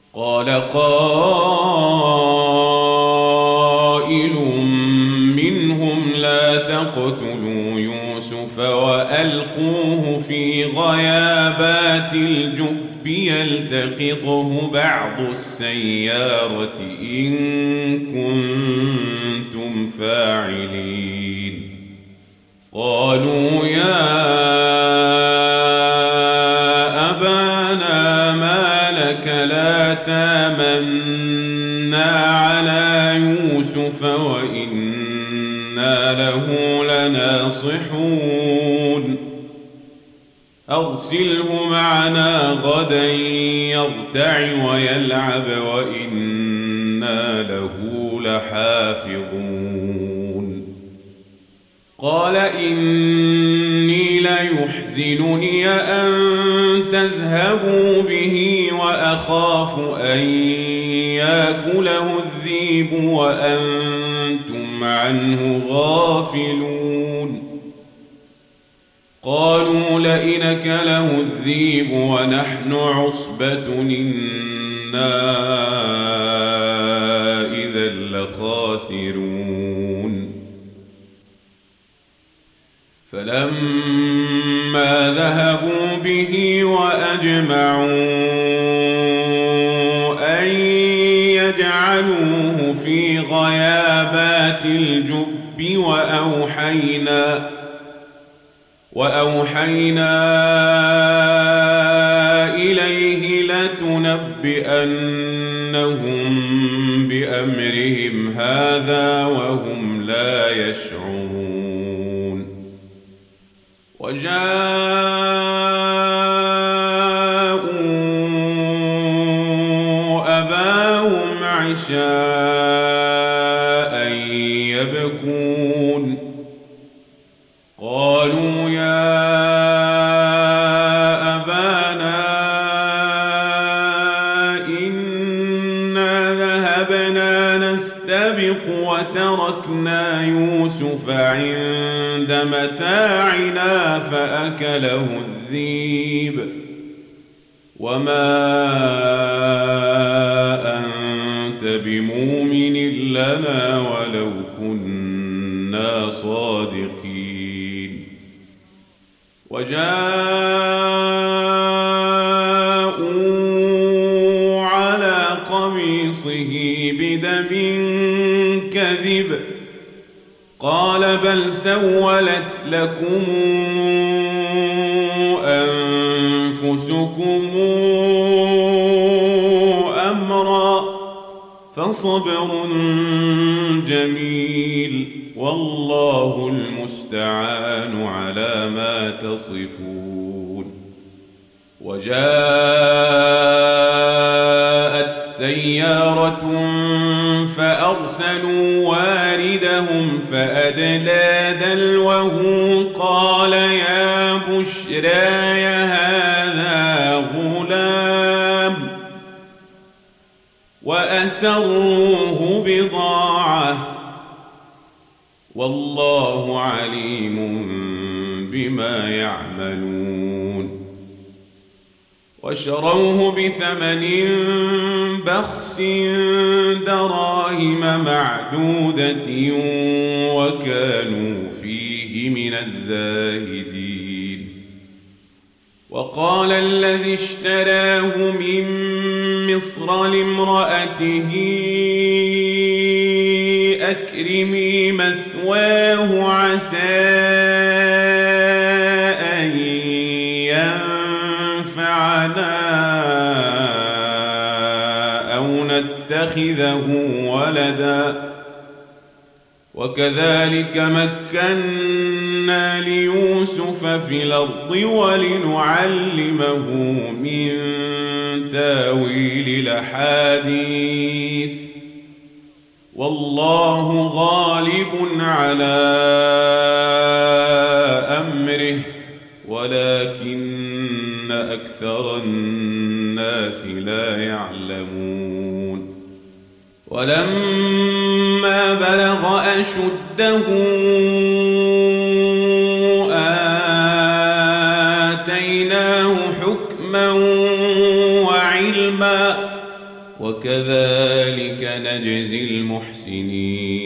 قال قائل منهم لا تقتلوا يوسف وألقوه في غيابات الجب يلتقطه بعض السيارة إن كنتم فاعلين. قالوا يا أبانا ما لك لا تامنا على يوسف وإنا له لناصحون أرسله معنا غدا يرتع ويلعب وإنا له لحافظون. قال إني ليحزنني أن تذهبوا به وأخاف أن يأكله الذئب وأنتم عنه غافلون. قالوا لئن أكله الذئب ونحن عصبة إنا إذا لخاسرون. فلما ذهبوا به وأجمعوا أن يجعلوه في غيابات الجب وأوحينا إليه لتنبئنهم بأمرهم هذا وهم لا يشعرون. وجاءوا أباهم عشاء يبكون. قالوا يا أبانا إنا ذهبنا نستبق وتركنا يوسف عند متاعنا فأكله الذئب وما أنت بمؤمن لنا ولو كنا صادقين. وجاءوا على قميصه بدم كذب قال بل سولت لكم أنفسكم أمرا فصبر جميل والله المستعان على ما تصفون. وجاءت سيارة فأرسلوا واردهم فأدلى دلوه قال يا بشراي هذا غلام وأسروه بضاعة والله عليم بما يعملون. وشروه بثمن بخس دراهم معدودة وكانوا فيه من الزاهدين. وقال الذي اشتراه من مصر لامرأته أكرمي مثواه عسى أن ينفعنا أو نتخذه ولدا وكذلك مكنا ليوسف في الأرض ولنعلمه من تاويل الأحاديث والله غالب على أمره ولكن أكثر الناس لا يعلمون. ولما بلغ أشده آتيناه حكما وعلما وكذلك نجزي المحسنين